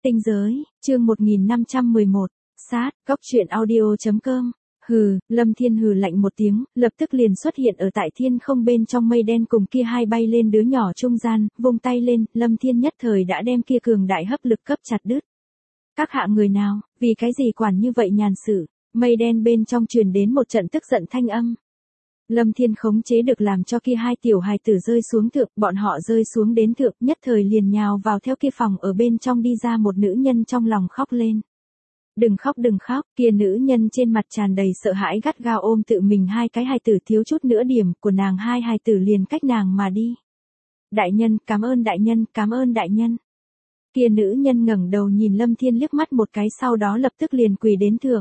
Tinh giới, chương 1511, sát, góc truyện audio.com. Hừ, Lâm Thiên hừ lạnh một tiếng, lập tức liền xuất hiện ở tại thiên không bên trong mây đen cùng kia hai bay lên đứa nhỏ trung gian, vung tay lên, Lâm Thiên nhất thời đã đem kia cường đại hấp lực cấp chặt đứt. Các hạ người nào, vì cái gì quản như vậy nhàn sự, mây đen bên trong truyền đến một trận tức giận thanh âm. Lâm Thiên khống chế được làm cho kia hai tiểu hài tử rơi xuống thượng, bọn họ rơi xuống đến thượng, nhất thời liền nhào vào theo kia phòng ở bên trong đi ra một nữ nhân trong lòng khóc lên. Đừng khóc, kia nữ nhân trên mặt tràn đầy sợ hãi gắt gao ôm tự mình hai cái hài tử thiếu chút nữa điểm của nàng hai hài tử liền cách nàng mà đi. Đại nhân, cảm ơn đại nhân. Kia nữ nhân ngẩng đầu nhìn Lâm Thiên liếc mắt một cái sau đó lập tức liền quỳ đến thượng.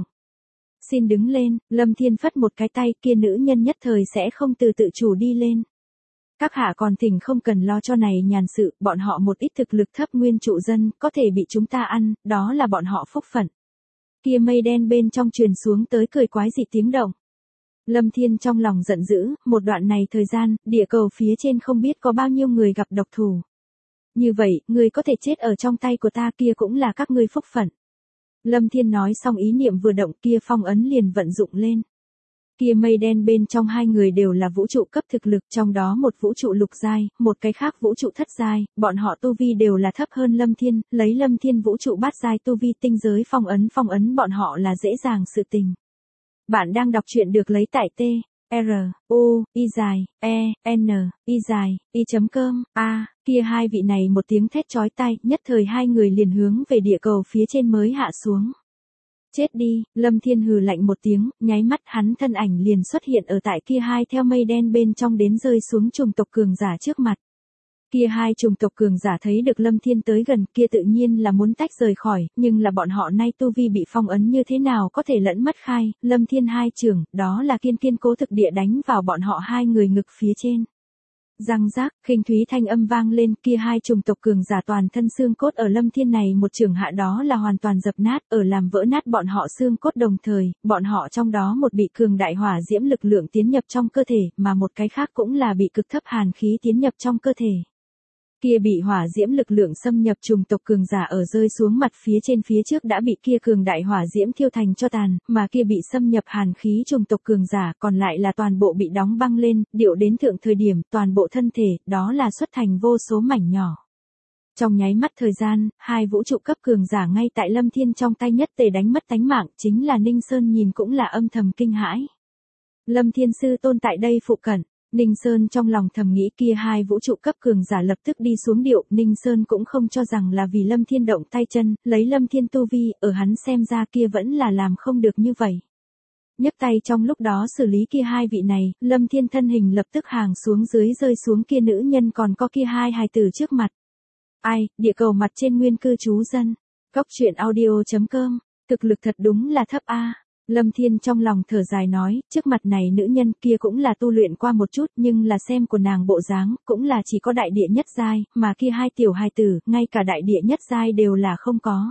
Xin đứng lên, Lâm Thiên phất một cái tay kia nữ nhân nhất thời sẽ không từ tự chủ đi lên. Các hạ còn thỉnh không cần lo cho này nhàn sự, bọn họ một ít thực lực thấp nguyên trụ dân, có thể bị chúng ta ăn, đó là bọn họ phúc phận. Kia mây đen bên trong truyền xuống tới cười quái dị tiếng động. Lâm Thiên trong lòng giận dữ, một đoạn này thời gian, địa cầu phía trên không biết có bao nhiêu người gặp độc thủ. Như vậy, người có thể chết ở trong tay của ta kia cũng là các ngươi phúc phận. Lâm Thiên nói xong ý niệm vừa động kia phong ấn liền vận dụng lên. Kia mây đen bên trong hai người đều là vũ trụ cấp thực lực, trong đó một vũ trụ lục giai, một cái khác vũ trụ thất giai, bọn họ tu vi đều là thấp hơn Lâm Thiên, lấy Lâm Thiên vũ trụ bát giai tu vi tinh giới phong ấn bọn họ là dễ dàng sự tình. Bạn đang đọc truyện được lấy tại T, R, U, I dài, E, N, I dài, I.com, kia hai vị này một tiếng thét chói tai, nhất thời hai người liền hướng về địa cầu phía trên mới hạ xuống. Chết đi, Lâm Thiên hừ lạnh một tiếng, nháy mắt hắn thân ảnh liền xuất hiện ở tại kia hai theo mây đen bên trong đến rơi xuống chủng tộc cường giả trước mặt. Kia hai chủng tộc cường giả thấy được Lâm Thiên tới gần kia tự nhiên là muốn tách rời khỏi, nhưng là bọn họ nay tu vi bị phong ấn như thế nào có thể lẫn mất khai, Lâm Thiên hai trường, đó là kiên cố thực địa đánh vào bọn họ hai người ngực phía trên. Răng rác, khinh thúy thanh âm vang lên kia hai chủng tộc cường giả toàn thân xương cốt ở Lâm Thiên này một trường hạ đó là hoàn toàn dập nát, ở làm vỡ nát bọn họ xương cốt đồng thời, bọn họ trong đó một bị cường đại hỏa diễm lực lượng tiến nhập trong cơ thể, mà một cái khác cũng là bị cực thấp hàn khí tiến nhập trong cơ thể. Kia bị hỏa diễm lực lượng xâm nhập chủng tộc cường giả ở rơi xuống mặt phía trên phía trước đã bị kia cường đại hỏa diễm thiêu thành cho tàn, mà kia bị xâm nhập hàn khí chủng tộc cường giả còn lại là toàn bộ bị đóng băng lên, điệu đến thượng thời điểm, toàn bộ thân thể, đó là xuất thành vô số mảnh nhỏ. Trong nháy mắt thời gian, hai vũ trụ cấp cường giả ngay tại Lâm Thiên trong tay nhất tề đánh mất tánh mạng, chính là Ninh Sơn nhìn cũng là âm thầm kinh hãi. Lâm Thiên sư tôn tại đây phụ cận. Ninh Sơn trong lòng thầm nghĩ kia hai vũ trụ cấp cường giả lập tức đi xuống điệu, Ninh Sơn cũng không cho rằng là vì Lâm Thiên động tay chân, lấy Lâm Thiên tu vi, ở hắn xem ra kia vẫn là làm không được như vậy. Nhấc tay trong lúc đó xử lý kia hai vị này, Lâm Thiên thân hình lập tức hàng xuống dưới rơi xuống kia nữ nhân còn có kia hai hài tử trước mặt. Ai, địa cầu mặt trên nguyên cư trú dân. Góc truyện audio.com, thực lực thật đúng là thấp a. Lâm Thiên trong lòng thở dài nói, trước mặt này nữ nhân kia cũng là tu luyện qua một chút nhưng là xem của nàng bộ dáng, cũng là chỉ có đại địa nhất giai, mà kia hai tiểu hài tử, ngay cả đại địa nhất giai đều là không có.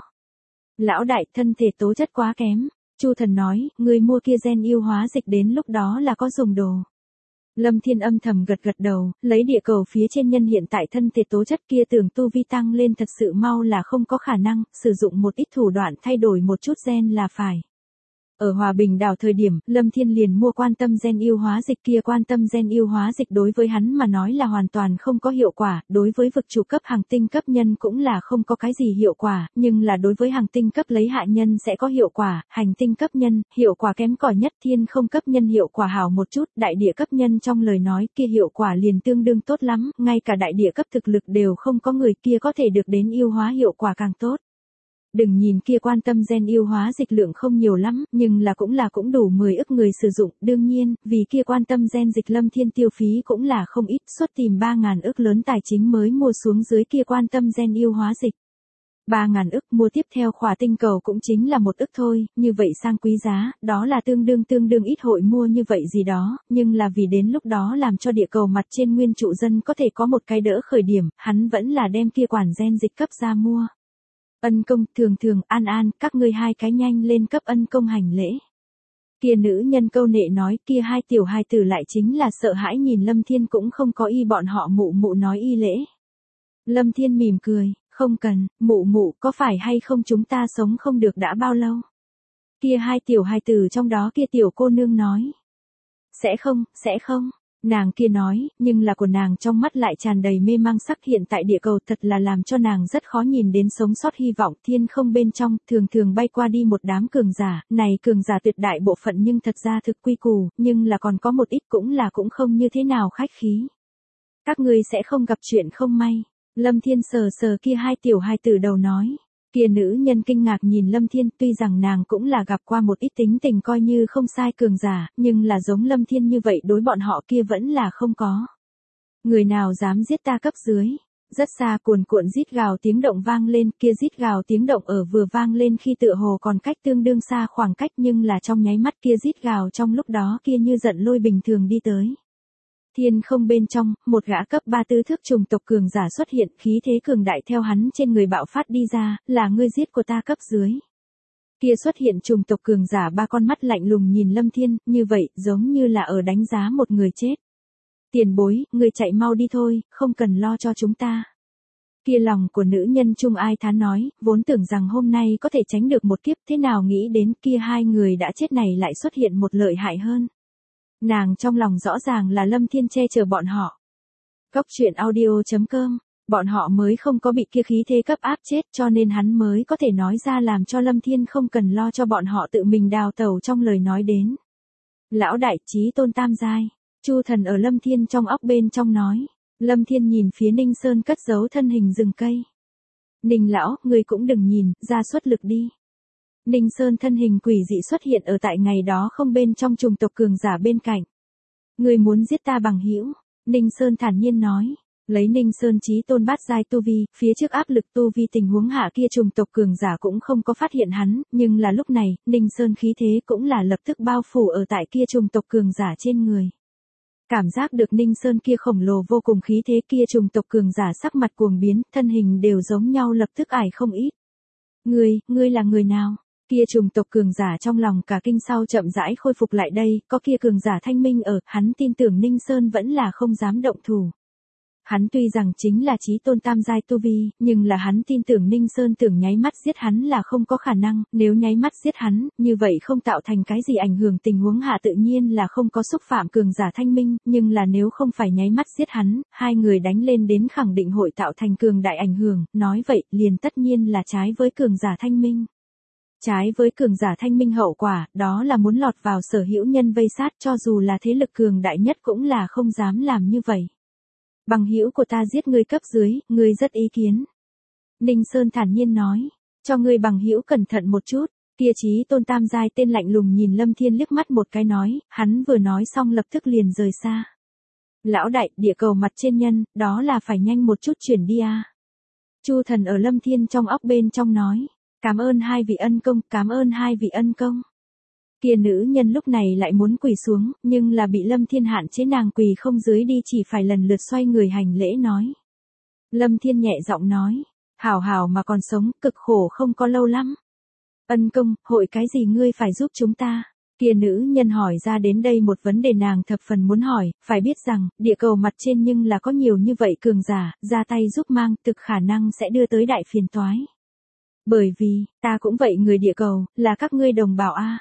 Lão đại thân thể tố chất quá kém, Chu Thần nói, người mua kia gen yêu hóa dịch đến lúc đó là có dùng đồ. Lâm Thiên âm thầm gật đầu, lấy địa cầu phía trên nhân hiện tại thân thể tố chất kia tưởng tu vi tăng lên thật sự mau là không có khả năng, sử dụng một ít thủ đoạn thay đổi một chút gen là phải. Ở Hòa Bình đảo thời điểm, Lâm Thiên liền mua quan tâm gen yêu hóa dịch kia quan tâm gen yêu hóa dịch đối với hắn mà nói là hoàn toàn không có hiệu quả, đối với vực chủ cấp hàng tinh cấp nhân cũng là không có cái gì hiệu quả, nhưng là đối với hàng tinh cấp lấy hạ nhân sẽ có hiệu quả, hành tinh cấp nhân, hiệu quả kém cỏi nhất thiên không cấp nhân hiệu quả hảo một chút, đại địa cấp nhân trong lời nói kia hiệu quả liền tương đương tốt lắm, ngay cả đại địa cấp thực lực đều không có người kia có thể được đến yêu hóa hiệu quả càng tốt. Đừng nhìn kia quan tâm gen yêu hóa dịch lượng không nhiều lắm, nhưng là cũng đủ 10 ức người sử dụng, đương nhiên, vì kia quan tâm gen dịch Lâm Thiên tiêu phí cũng là không ít, suốt tìm 3.000 ức lớn tài chính mới mua xuống dưới kia quan tâm gen yêu hóa dịch. 3.000 ức mua tiếp theo khỏa tinh cầu cũng chính là 1 ức thôi, như vậy sang quý giá, đó là tương đương ít hội mua như vậy gì đó, nhưng là vì đến lúc đó làm cho địa cầu mặt trên nguyên trụ dân có thể có một cái đỡ khởi điểm, hắn vẫn là đem kia quản gen dịch cấp ra mua. Ân công, thường, an, các ngươi hai cái nhanh lên cấp ân công hành lễ. Kia nữ nhân câu nệ nói kia hai tiểu hài tử lại chính là sợ hãi nhìn Lâm Thiên cũng không có y bọn họ mụ nói y lễ. Lâm Thiên mỉm cười, Không cần, mụ mụ có phải hay không chúng ta sống không được đã bao lâu? Kia hai tiểu hài tử trong đó kia tiểu cô nương nói. Sẽ không. Nàng kia nói, nhưng là của nàng trong mắt lại tràn đầy mê mang sắc hiện tại địa cầu thật là làm cho nàng rất khó nhìn đến sống sót hy vọng thiên không bên trong, thường thường bay qua đi một đám cường giả, này cường giả tuyệt đại bộ phận nhưng thật ra thực quy củ, nhưng là còn có một ít cũng không như thế nào khách khí. Các ngươi sẽ không gặp chuyện không may. Lâm Thiên sờ sờ kia hai tiểu hài tử đầu nói. Kia nữ nhân kinh ngạc nhìn Lâm Thiên, tuy rằng nàng cũng là gặp qua một ít tính tình coi như không sai cường giả, nhưng là giống Lâm Thiên như vậy đối bọn họ kia vẫn là không có. Người nào dám giết ta cấp dưới? Rất xa cuồn cuộn rít gào tiếng động vang lên, kia rít gào tiếng động ở vừa vang lên khi tựa hồ còn cách tương đương xa khoảng cách nhưng là trong nháy mắt kia rít gào trong lúc đó kia như giận lôi bình thường đi tới. Thiên không bên trong, một gã cấp 3 tứ thước trùng tộc cường giả xuất hiện, khí thế cường đại theo hắn trên người bạo phát đi ra, là ngươi giết của ta cấp dưới. Kia xuất hiện trùng tộc cường giả ba con mắt lạnh lùng nhìn Lâm Thiên, như vậy, giống như là ở đánh giá một người chết. Tiền bối, ngươi chạy mau đi thôi, không cần lo cho chúng ta. Kia lòng của nữ nhân Trung ai thán nói, vốn tưởng rằng hôm nay có thể tránh được một kiếp, thế nào nghĩ đến kia hai người đã chết này lại xuất hiện một lợi hại hơn. Nàng trong lòng rõ ràng là Lâm Thiên che chở bọn họ. Góc truyện audio.com, bọn họ mới không có bị kia khí thế cấp áp chết cho nên hắn mới có thể nói ra làm cho Lâm Thiên không cần lo cho bọn họ tự mình đào tẩu trong lời nói đến. Lão đại chí tôn tam giai, Chu Thần ở Lâm Thiên trong óc bên trong nói. Lâm Thiên nhìn phía Ninh Sơn cất giấu thân hình rừng cây. Ninh lão, ngươi cũng đừng nhìn, ra xuất lực đi. Ninh Sơn thân hình quỷ dị xuất hiện ở tại ngày đó không bên trong trùng tộc cường giả bên cạnh. Ngươi muốn giết ta bằng hữu? Ninh Sơn thản nhiên nói. Lấy Ninh Sơn chí tôn bát giai tu vi, phía trước áp lực tu vi tình huống hạ kia trùng tộc cường giả cũng không có phát hiện hắn, nhưng là lúc này, Ninh Sơn khí thế cũng là lập tức bao phủ ở tại kia trùng tộc cường giả trên người. Cảm giác được Ninh Sơn kia khổng lồ vô cùng khí thế kia trùng tộc cường giả sắc mặt cuồng biến, thân hình đều giống nhau lập tức ải không ít. Ngươi là người nào? Kia trùng tộc cường giả trong lòng cả kinh sau chậm rãi khôi phục lại đây, có kia cường giả thanh minh ở, hắn tin tưởng Ninh Sơn vẫn là không dám động thủ. Hắn tuy rằng chính là chí tôn tam giai tu vi, nhưng là hắn tin tưởng Ninh Sơn tưởng nháy mắt giết hắn là không có khả năng, nếu nháy mắt giết hắn, như vậy không tạo thành cái gì ảnh hưởng tình huống hạ tự nhiên là không có xúc phạm cường giả thanh minh, nhưng là nếu không phải nháy mắt giết hắn, hai người đánh lên đến khẳng định hội tạo thành cường đại ảnh hưởng, nói vậy liền tất nhiên là trái với cường giả thanh minh. Trái với cường giả thanh minh hậu quả, đó là muốn lọt vào sở hữu nhân vây sát cho dù là thế lực cường đại nhất cũng là không dám làm như vậy. Bằng hữu của ta giết ngươi cấp dưới, ngươi rất ý kiến. Ninh Sơn thản nhiên nói, cho ngươi bằng hữu cẩn thận một chút, kia chí tôn tam giai tên lạnh lùng nhìn Lâm Thiên liếc mắt một cái nói, hắn vừa nói xong lập tức liền rời xa. Lão đại, địa cầu mặt trên nhân, đó là phải nhanh một chút chuyển đi à. Chu Thần ở Lâm Thiên trong óc bên trong nói, cảm ơn hai vị ân công, cảm ơn hai vị ân công. Kia nữ nhân lúc này lại muốn quỳ xuống, nhưng là bị Lâm Thiên hạn chế nàng quỳ không dưới đi chỉ phải lần lượt xoay người hành lễ nói. Lâm Thiên nhẹ giọng nói, hảo hảo mà còn sống, cực khổ không có lâu lắm. Ân công, hội cái gì ngươi phải giúp chúng ta? Kia nữ nhân hỏi ra đến đây một vấn đề nàng thập phần muốn hỏi, phải biết rằng, địa cầu mặt trên nhưng là có nhiều như vậy cường giả, ra tay giúp mang, thực khả năng sẽ đưa tới đại phiền toái. Bởi vì, ta cũng vậy người địa cầu, là các ngươi đồng bào a.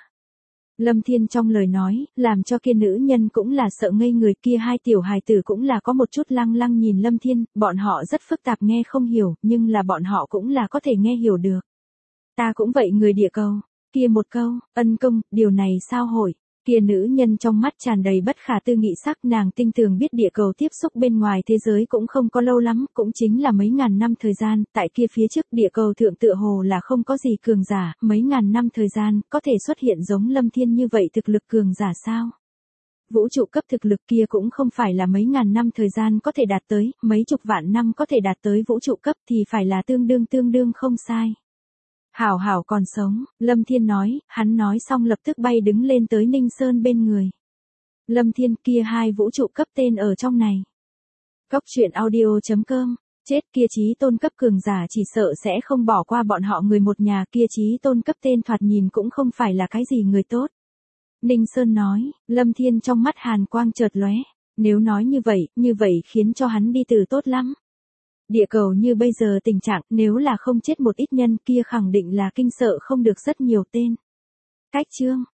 Lâm Thiên trong lời nói, làm cho kia nữ nhân cũng là sợ ngây người kia hai tiểu hài tử cũng là có một chút lăng lăng nhìn Lâm Thiên, bọn họ rất phức tạp nghe không hiểu, nhưng là bọn họ cũng là có thể nghe hiểu được. Ta cũng vậy người địa cầu, kia một câu, ân công, điều này sao hội? Kia nữ nhân trong mắt tràn đầy bất khả tư nghị sắc nàng tinh tường biết địa cầu tiếp xúc bên ngoài thế giới cũng không có lâu lắm, cũng chính là mấy ngàn năm thời gian, tại kia phía trước địa cầu thượng tựa hồ là không có gì cường giả, mấy ngàn năm thời gian, có thể xuất hiện giống Lâm Thiên như vậy thực lực cường giả sao? Vũ trụ cấp thực lực kia cũng không phải là mấy ngàn năm thời gian có thể đạt tới, mấy chục vạn năm có thể đạt tới vũ trụ cấp thì phải là tương đương không sai. Hảo hảo còn sống, Lâm Thiên nói, hắn nói xong lập tức bay đứng lên tới Ninh Sơn bên người. Lâm Thiên kia hai vũ trụ cấp tên ở trong này. Góc truyện audio.com, chết kia chí tôn cấp cường giả chỉ sợ sẽ không bỏ qua bọn họ người một nhà kia chí tôn cấp tên thoạt nhìn cũng không phải là cái gì người tốt. Ninh Sơn nói, Lâm Thiên trong mắt hàn quang chợt lóe, nếu nói như vậy khiến cho hắn đi từ tốt lắm. Địa cầu như bây giờ tình trạng nếu là không chết một ít nhân kia khẳng định là kinh sợ không được rất nhiều tên. Cách chương